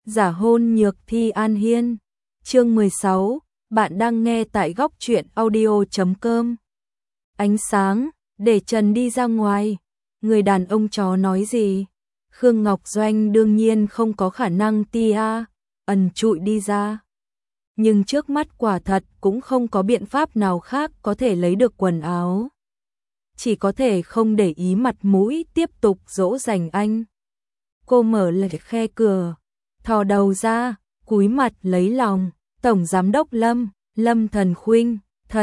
Giả hôn nhược thi An Hiên. Chương 16, bạn đang nghe tại góc truyện audio.com. Ánh sáng, để Trần đi ra ngoài. Người đàn ông chó nói gì? Khương Ngọc Doanh đương nhiên không có khả năng ẩn trụi đi ra. Nhưng trước mắt quả thật cũng không có biện pháp nào khác có thể lấy được quần áo. Chỉ có thể không để ý mặt mũi tiếp tục dỗ dành anh. Cô mở lại khe cửa, thò đầu ra, cúi mặt lấy lòng. Tổng giám đốc Lâm Thần Khuynh,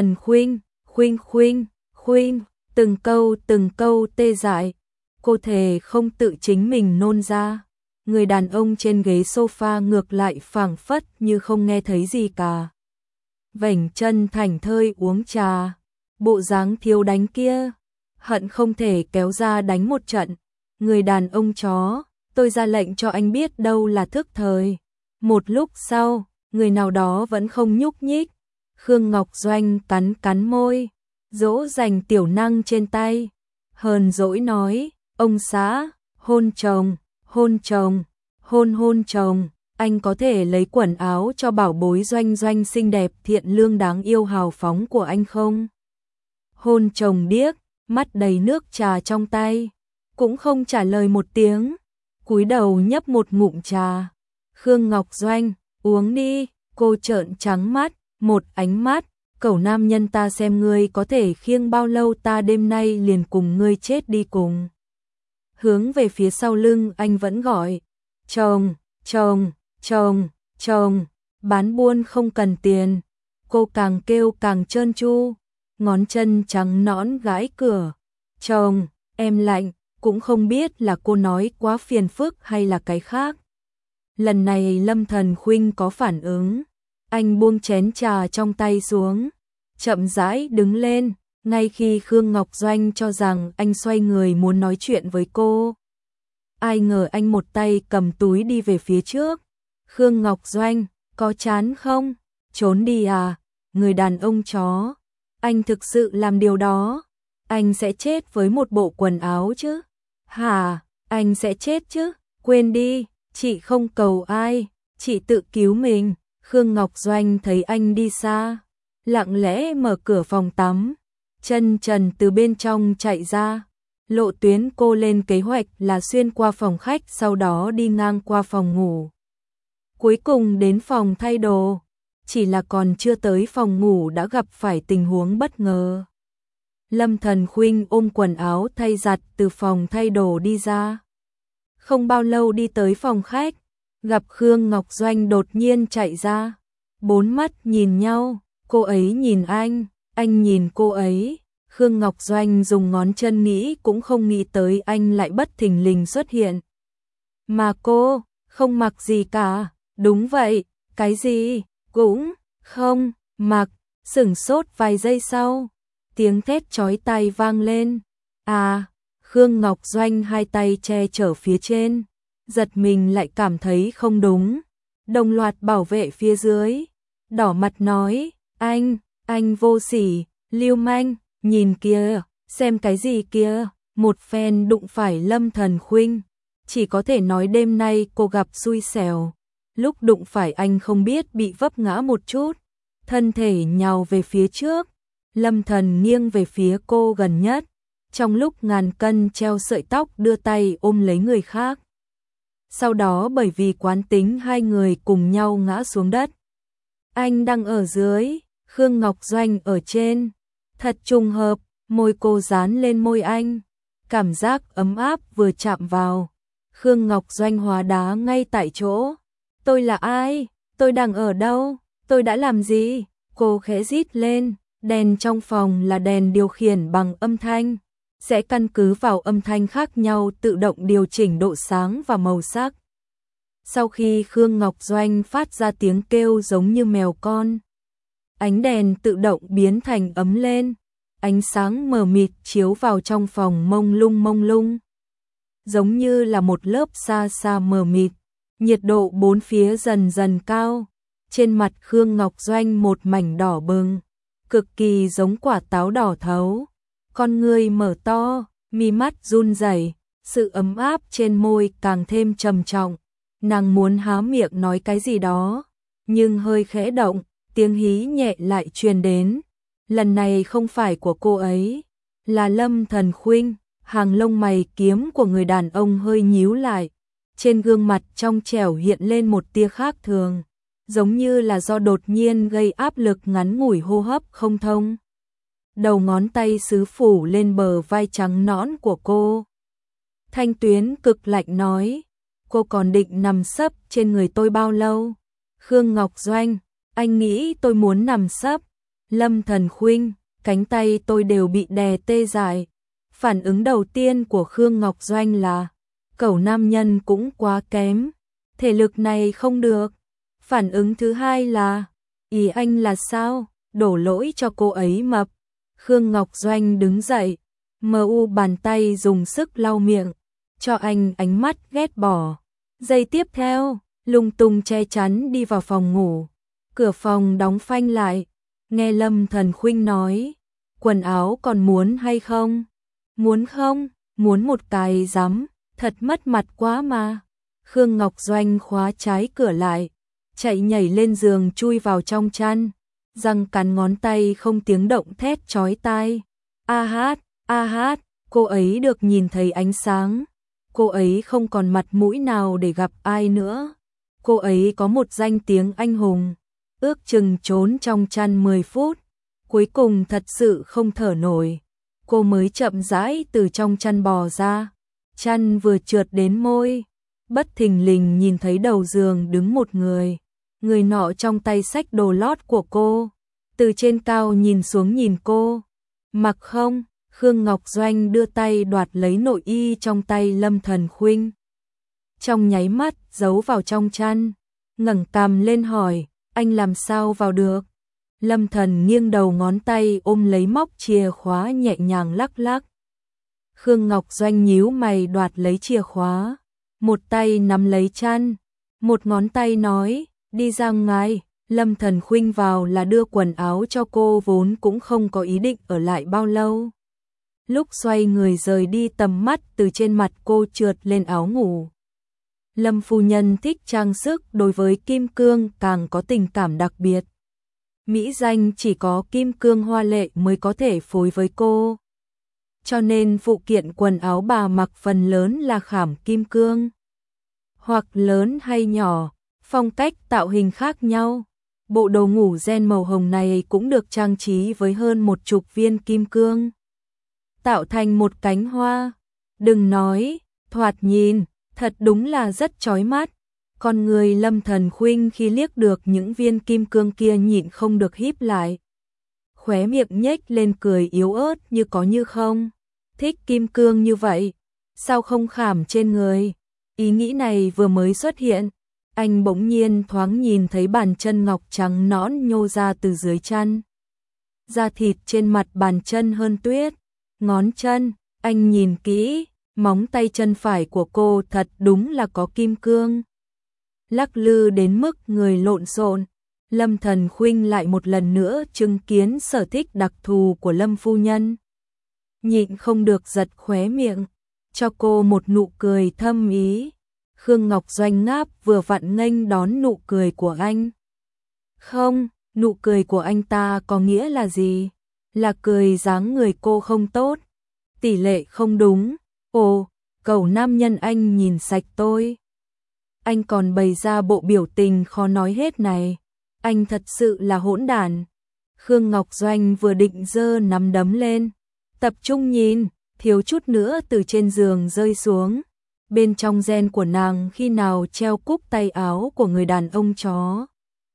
Khuynh, từng câu tê dại. Cô thề không tự chính mình nôn ra. Người đàn ông trên ghế sofa ngược lại phảng phất như không nghe thấy gì cả. Vểnh chân thảnh thơi uống trà, bộ dáng thiếu đánh kia, hận không thể kéo ra đánh một trận. Người đàn ông chó, tôi ra lệnh cho anh biết đâu là thức thời. Một lúc sau, người nào đó vẫn không nhúc nhích. Khương Ngọc Doanh cắn môi, dỗ dành tiểu năng trên tay. Hờn dỗi nói, ông xã, hôn chồng, hôn chồng, anh có thể lấy quần áo cho bảo bối Doanh Doanh xinh đẹp thiện lương đáng yêu hào phóng của anh không? Hôn chồng điếc, mắt đầy nước trà trong tay, cũng không trả lời một tiếng, cúi đầu nhấp một ngụm trà. Khương Ngọc Doanh, uống đi. Cô trợn trắng mắt, một ánh mắt, cẩu nam nhân ta xem ngươi có thể khiêng bao lâu, ta đêm nay liền cùng ngươi chết đi cùng. Hướng về phía sau lưng anh vẫn gọi, chồng, bán buôn không cần tiền. Cô càng kêu càng trơn tru, ngón chân trắng nõn gãi cửa. Chồng, em lạnh, cũng không biết là cô nói quá phiền phức hay là cái khác. Lần này Lâm Thần Khuynh có phản ứng, anh buông chén trà trong tay xuống, chậm rãi đứng lên, ngay khi Khương Ngọc Doanh cho rằng anh xoay người muốn nói chuyện với cô. Ai ngờ anh một tay cầm túi đi về phía trước. Khương Ngọc Doanh, có chán không? Trốn đi à? Người đàn ông chó, anh thực sự làm điều đó, anh sẽ chết với một bộ quần áo chứ? Hả? Anh sẽ chết chứ? Quên đi. Chị không cầu ai, chị tự cứu mình. Khương Ngọc Doanh thấy anh đi xa, lặng lẽ mở cửa phòng tắm, chân trần từ bên trong chạy ra. Lộ tuyến cô lên kế hoạch là xuyên qua phòng khách, sau đó đi ngang qua phòng ngủ, cuối cùng đến phòng thay đồ. Chỉ là còn chưa tới phòng ngủ đã gặp phải tình huống bất ngờ. Lâm Thần Khuynh ôm quần áo thay giặt từ phòng thay đồ đi ra. Không bao lâu đi tới phòng khách, gặp Khương Ngọc Doanh đột nhiên chạy ra. Bốn mắt nhìn nhau, cô ấy nhìn anh nhìn cô ấy. Khương Ngọc Doanh dùng ngón chân nghĩ cũng không nghĩ tới anh lại bất thình lình xuất hiện. Mà cô, không mặc gì cả. Đúng vậy, cái gì, cũng không mặc. Sửng sốt vài giây sau, tiếng thét chói tai vang lên. À! Khương Ngọc Doanh hai tay che chở phía trên, giật mình lại cảm thấy không đúng. Đồng loạt bảo vệ phía dưới, đỏ mặt nói, anh vô sỉ, lưu manh, nhìn kìa, xem cái gì kìa. Một phen đụng phải Lâm Thần Khuynh, chỉ có thể nói đêm nay cô gặp xui xẻo. Lúc đụng phải anh không biết bị vấp ngã một chút, thân thể nhào về phía trước, Lâm Thần nghiêng về phía cô gần nhất. Trong lúc ngàn cân treo sợi tóc đưa tay ôm lấy người khác. Sau đó bởi vì quán tính hai người cùng nhau ngã xuống đất. Anh đang ở dưới, Khương Ngọc Doanh ở trên. Thật trùng hợp, môi cô dán lên môi anh. Cảm giác ấm áp vừa chạm vào. Khương Ngọc Doanh hóa đá ngay tại chỗ. Tôi là ai? Tôi đang ở đâu? Tôi đã làm gì? Cô khẽ rít lên. Đèn trong phòng là đèn điều khiển bằng âm thanh, sẽ căn cứ vào âm thanh khác nhau tự động điều chỉnh độ sáng và màu sắc. Sau khi Khương Ngọc Doanh phát ra tiếng kêu giống như mèo con, ánh đèn tự động biến thành ấm lên, ánh sáng mờ mịt chiếu vào trong phòng mông lung, giống như là một lớp sa sa mờ mịt. Nhiệt độ bốn phía dần dần cao, trên mặt Khương Ngọc Doanh một mảnh đỏ bừng, cực kỳ giống quả táo đỏ thấu. Con người mở to, mi mắt run rẩy, sự ấm áp trên môi càng thêm trầm trọng. Nàng muốn há miệng nói cái gì đó, nhưng hơi khẽ động, tiếng hí nhẹ lại truyền đến. Lần này không phải của cô ấy, là Lâm Thần Khuynh. Hàng lông mày kiếm của người đàn ông hơi nhíu lại, trên gương mặt trong trẻo hiện lên một tia khác thường, giống như là do đột nhiên gây áp lực ngắn ngủi hô hấp không thông. Đầu ngón tay xứ phủ lên bờ vai trắng nõn của cô. Thanh Tuyến cực lạnh nói, cô còn định nằm sấp trên người tôi bao lâu? Khương Ngọc Doanh, anh nghĩ tôi muốn nằm sấp? Lâm Thần Khuynh, cánh tay tôi đều bị đè tê dại. Phản ứng đầu tiên của Khương Ngọc Doanh là, cẩu nam nhân cũng quá kém, thể lực này không được. Phản ứng thứ hai là, ý anh là sao? Đổ lỗi cho cô ấy mập. Khương Ngọc Doanh đứng dậy, bàn tay dùng sức lau miệng, cho anh ánh mắt ghét bỏ. Giây tiếp theo, lung tung che chắn đi vào phòng ngủ. Cửa phòng đóng phanh lại, nghe Lâm Thần Khuynh nói, quần áo còn muốn hay không? Muốn không? Muốn một cái rắm, thật mất mặt quá mà. Khương Ngọc Doanh khóa trái cửa lại, chạy nhảy lên giường chui vào trong chăn, răng cắn ngón tay không tiếng động thét chói tai. A hát, cô ấy được nhìn thấy ánh sáng. Cô ấy không còn mặt mũi nào để gặp ai nữa. Cô ấy có một danh tiếng anh hùng, ước chừng trốn trong chăn 10 phút, cuối cùng thật sự không thở nổi. Cô mới chậm rãi từ trong chăn bò ra, chăn vừa trượt đến môi, bất thình lình nhìn thấy đầu giường đứng một người, người nọ trong tay xách đồ lót của cô, từ trên cao nhìn xuống nhìn cô. Mặc không? Khương Ngọc Doanh đưa tay đoạt lấy nội y trong tay Lâm Thần Khuynh. Trong nháy mắt giấu vào trong chăn, ngẩng cằm lên hỏi, anh làm sao vào được? Lâm Thần nghiêng đầu, ngón tay ôm lấy móc chìa khóa nhẹ nhàng lắc lắc. Khương Ngọc Doanh nhíu mày đoạt lấy chìa khóa, một tay nắm lấy chăn, một ngón tay nói, đi ra ngoài. Lâm Thần Khuynh vào là đưa quần áo cho cô, vốn cũng không có ý định ở lại bao lâu. Lúc xoay người rời đi, tầm mắt từ trên mặt cô trượt lên áo ngủ. Lâm phu nhân thích trang sức, đối với kim cương càng có tình cảm đặc biệt. Mỹ danh chỉ có kim cương hoa lệ mới có thể phối với cô. Cho nên phụ kiện quần áo bà mặc phần lớn là khảm kim cương. Hoặc lớn hay nhỏ, phong cách tạo hình khác nhau. Bộ đồ ngủ ren màu hồng này cũng được trang trí với hơn 10 viên kim cương, tạo thành một cánh hoa. Đừng nói, thoạt nhìn, thật đúng là rất chói mắt. Con người Lâm Thần Khuynh khi liếc được những viên kim cương kia nhịn không được híp lại. Khóe miệng nhếch lên cười yếu ớt như có như không. Thích kim cương như vậy, sao không khảm trên người? Ý nghĩ này vừa mới xuất hiện, anh bỗng nhiên thoáng nhìn thấy bàn chân ngọc trắng nõn nhô ra từ dưới chân. Da thịt trên mặt bàn chân hơn tuyết. Ngón chân, anh nhìn kỹ, móng tay chân phải của cô thật đúng là có kim cương. Lắc lư đến mức người lộn xộn. Lâm Thần Khuynh lại một lần nữa chứng kiến sở thích đặc thù của Lâm phu nhân. Nhịn không được giật khóe miệng, cho cô một nụ cười thâm ý. Khương Ngọc Doanh ngáp vừa vặn nghênh đón nụ cười của anh. Không, nụ cười của anh ta có nghĩa là gì? Là cười dáng người cô không tốt, tỷ lệ không đúng. Ồ, cẩu nam nhân anh nhìn sạch tôi. Anh còn bày ra bộ biểu tình khó nói hết này. Anh thật sự là hỗn đản. Khương Ngọc Doanh vừa định giơ nắm đấm lên, tập trung nhìn, thiếu chút nữa từ trên giường rơi xuống. Bên trong gen của nàng khi nào treo cúc tay áo của người đàn ông chó.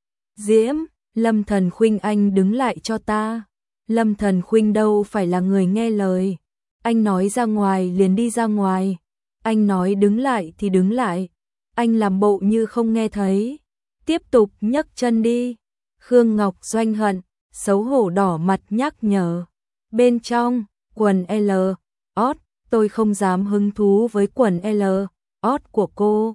Diễm, Lâm Thần Khuynh, anh đứng lại cho ta. Lâm Thần Khuynh đâu phải là người nghe lời. Anh nói ra ngoài liền đi ra ngoài. Anh nói đứng lại thì đứng lại. Anh làm bộ như không nghe thấy. Tiếp tục nhấc chân đi. Khương Ngọc Doanh hận, xấu hổ đỏ mặt nhắc nhở. Bên trong, quần L, ót, tôi không dám hứng thú với quần L, ót của cô.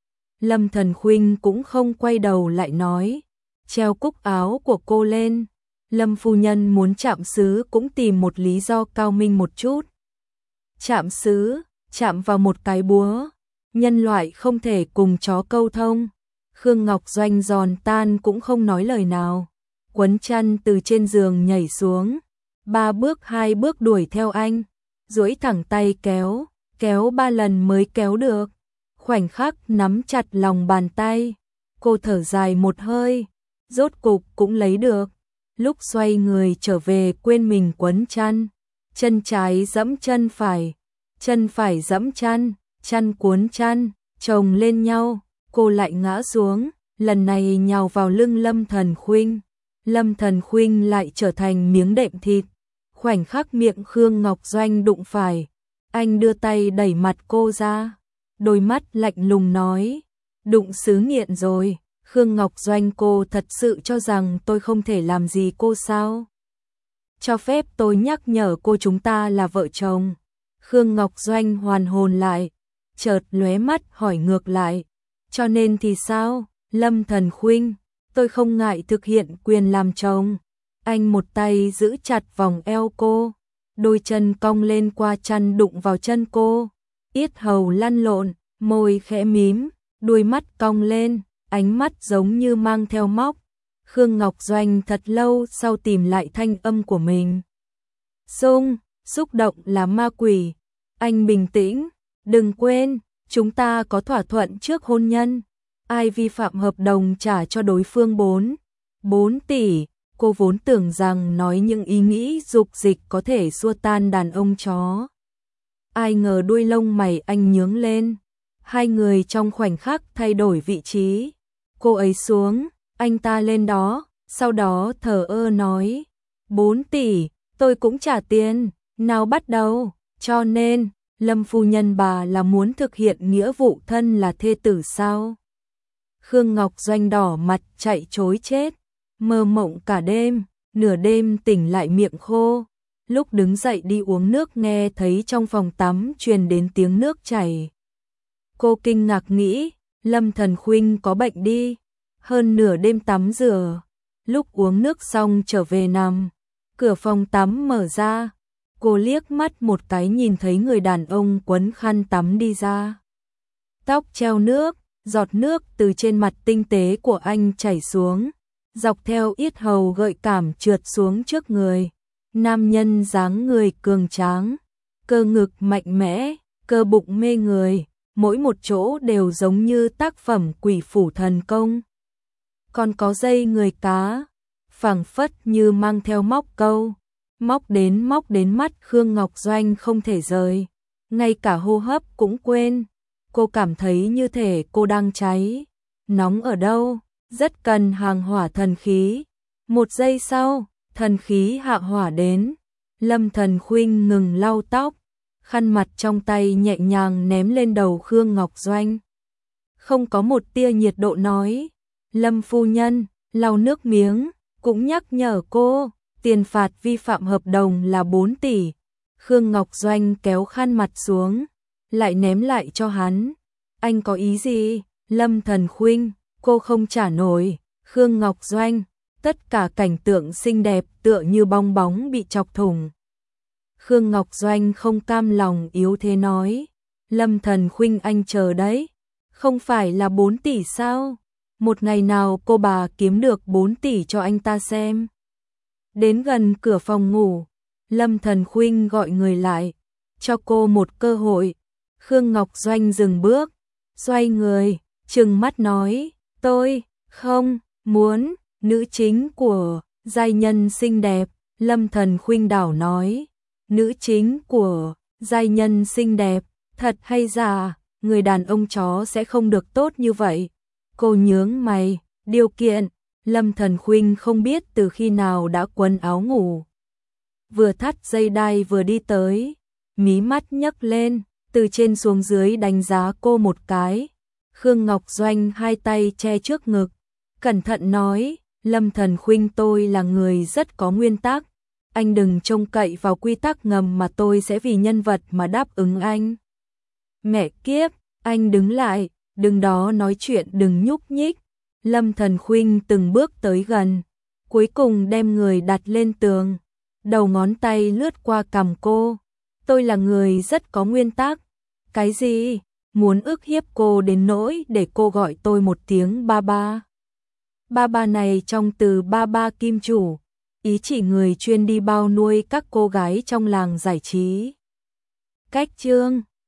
Lâm Thần Khuynh cũng không quay đầu lại nói. Treo cúc áo của cô lên. Lâm phu nhân muốn chạm xứ cũng tìm một lý do cao minh một chút. Chạm xứ, chạm vào một cái búa. nhân loại không thể cùng chó câu thông. Khương Ngọc Doanh giòn tan cũng không nói lời nào, quấn chăn từ trên giường nhảy xuống, 3 bước 2 bước đuổi theo anh, duỗi thẳng tay kéo, kéo 3 lần mới kéo được. Khoảnh khắc nắm chặt lòng bàn tay, cô thở dài một hơi, rốt cục cũng lấy được. Lúc xoay người trở về quên mình quấn chăn, chân trái giẫm chân phải giẫm chăn, chăn cuốn chăn, chồng lên nhau, cô lại ngã xuống, lần này nhào vào lưng Lâm Thần Khuynh. Lâm Thần Khuynh lại trở thành miếng đệm thịt. Khoảnh khắc miệng Khương Ngọc Doanh đụng phải, anh đưa tay đẩy mặt cô ra, đôi mắt lạnh lùng nói, đụng xứ nghiện rồi. Khương Ngọc Doanh, cô thật sự cho rằng tôi không thể làm gì cô sao? Cho phép tôi nhắc nhở cô, chúng ta là vợ chồng. Khương Ngọc Doanh hoàn hồn lại, chợt lóe mắt hỏi ngược lại, cho nên thì sao? Lâm Thần Khuynh, tôi không ngại thực hiện quyền làm chồng. Anh một tay giữ chặt vòng eo cô, đôi chân cong lên qua chăn đụng vào chân cô, yết hầu lăn lộn, môi khẽ mím, đuôi mắt cong lên, ánh mắt giống như mang theo móc. Khương Ngọc Doanh thật lâu sau tìm lại thanh âm của mình. Xúc động là ma quỷ. Anh bình tĩnh, đừng quên, chúng ta có thỏa thuận trước hôn nhân. Ai vi phạm hợp đồng trả cho đối phương 4 tỷ. Cô vốn tưởng rằng nói những ý nghĩ dục dịch có thể xua tan đàn ông chó. Ai ngờ đuôi lông mày anh nhướng lên. Hai người trong khoảnh khắc thay đổi vị trí. Cô ấy xuống, anh ta lên đó, sau đó thờ ơ nói, 4 tỷ, tôi cũng trả tiền, nào bắt đầu, cho nên, Lâm phu nhân bà là muốn thực hiện nghĩa vụ thân là thê tử sao? Khương Ngọc Doanh đỏ mặt chạy trối chết, mơ mộng cả đêm, nửa đêm tỉnh lại miệng khô, lúc đứng dậy đi uống nước nghe thấy trong phòng tắm truyền đến tiếng nước chảy. Cô kinh ngạc nghĩ, Lâm Thần Khuynh có bệnh đi, hơn nửa đêm tắm rửa, lúc uống nước xong trở về nằm, cửa phòng tắm mở ra, cô liếc mắt một cái nhìn thấy người đàn ông quấn khăn tắm đi ra. Tóc treo nước, giọt nước từ trên mặt tinh tế của anh chảy xuống, dọc theo yết hầu gợi cảm trượt xuống trước người. Nam nhân dáng người cường tráng, cơ ngực mạnh mẽ, cơ bụng mê người, mỗi một chỗ đều giống như tác phẩm quỷ phủ thần công. Còn có dây người cá, phảng phất như mang theo móc câu, móc đến mắt Khương Ngọc Doanh không thể rời, ngay cả hô hấp cũng quên. Cô cảm thấy như thể cô đang cháy, nóng ở đâu, rất cần hàng hỏa thần khí. Một giây sau, thần khí hạ hỏa đến, Lâm Thần Khuynh ngừng lau tóc, khăn mặt trong tay nhẹ nhàng ném lên đầu Khương Ngọc Doanh. Không có một tia nhiệt độ nói, Lâm phu nhân, lau nước miếng, cũng nhắc nhở cô, tiền phạt vi phạm hợp đồng là 4 tỷ. Khương Ngọc Doanh kéo khăn mặt xuống, lại ném lại cho hắn. Anh có ý gì? Lâm Thần Khuynh, cô không trả nổi. Khương Ngọc Doanh, tất cả cảnh tượng xinh đẹp tựa như bong bóng bị chọc thủng. Khương Ngọc Doanh không cam lòng yếu thế nói, Lâm Thần Khuynh anh chờ đấy, không phải là 4 tỷ sao? Một ngày nào cô bà kiếm được 4 tỷ cho anh ta xem. Đến gần cửa phòng ngủ, Lâm Thần Khuynh gọi người lại, cho cô một cơ hội. Khương Ngọc Doanh dừng bước, xoay người, trừng mắt nói, tôi không muốn. Nữ chính của giai nhân xinh đẹp, Lâm Thần Khuynh đảo nói, nữ chính của giai nhân xinh đẹp, thật hay giả, người đàn ông chó sẽ không được tốt như vậy. Cô nhướng mày, điều kiện, Lâm Thần Khuynh không biết từ khi nào đã quấn áo ngủ. Vừa thắt dây đai vừa đi tới, mí mắt nhấc lên, từ trên xuống dưới đánh giá cô một cái. Khương Ngọc Doanh hai tay che trước ngực, cẩn thận nói, Lâm Thần Khuynh tôi là người rất có nguyên tắc, anh đừng trông cậy vào quy tắc ngầm mà tôi sẽ vì nhân vật mà đáp ứng anh. Mẹ kiếp, anh đứng lại, đừng đó nói chuyện đừng nhúc nhích. Lâm Thần Khuynh từng bước tới gần, cuối cùng đem người đặt lên tường, đầu ngón tay lướt qua cằm cô. Tôi là người rất có nguyên tắc. Cái gì? muốn ức hiếp cô đến nỗi để cô gọi tôi một tiếng ba ba. Ba ba này trong từ ba ba kim chủ, ý chỉ người chuyên đi bao nuôi các cô gái trong làng giải trí. Cách chương